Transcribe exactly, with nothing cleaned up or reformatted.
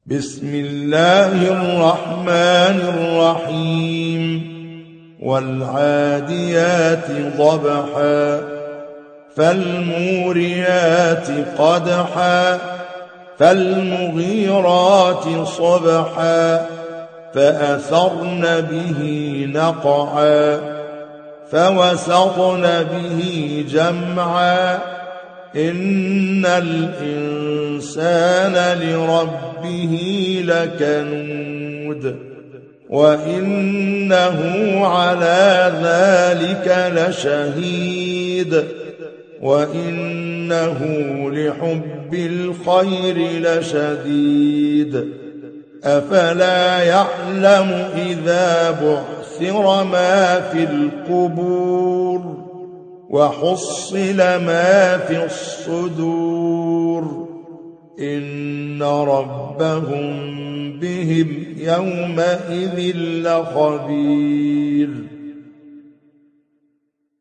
بسم الله الرحمن الرحيم والعاديات ضبحا فالموريات قدحا فالمغيرات صبحا فأثرن به نقعا فوسطن به جمعا إن الإنسان لربه لكنود وإنه على ذلك لشهيد وإنه لحب الخير لشديد أفلا يعلم إذا بعثر ما في القبور وحصل ما في الصدور إن ربهم بهم يومئذ لخبير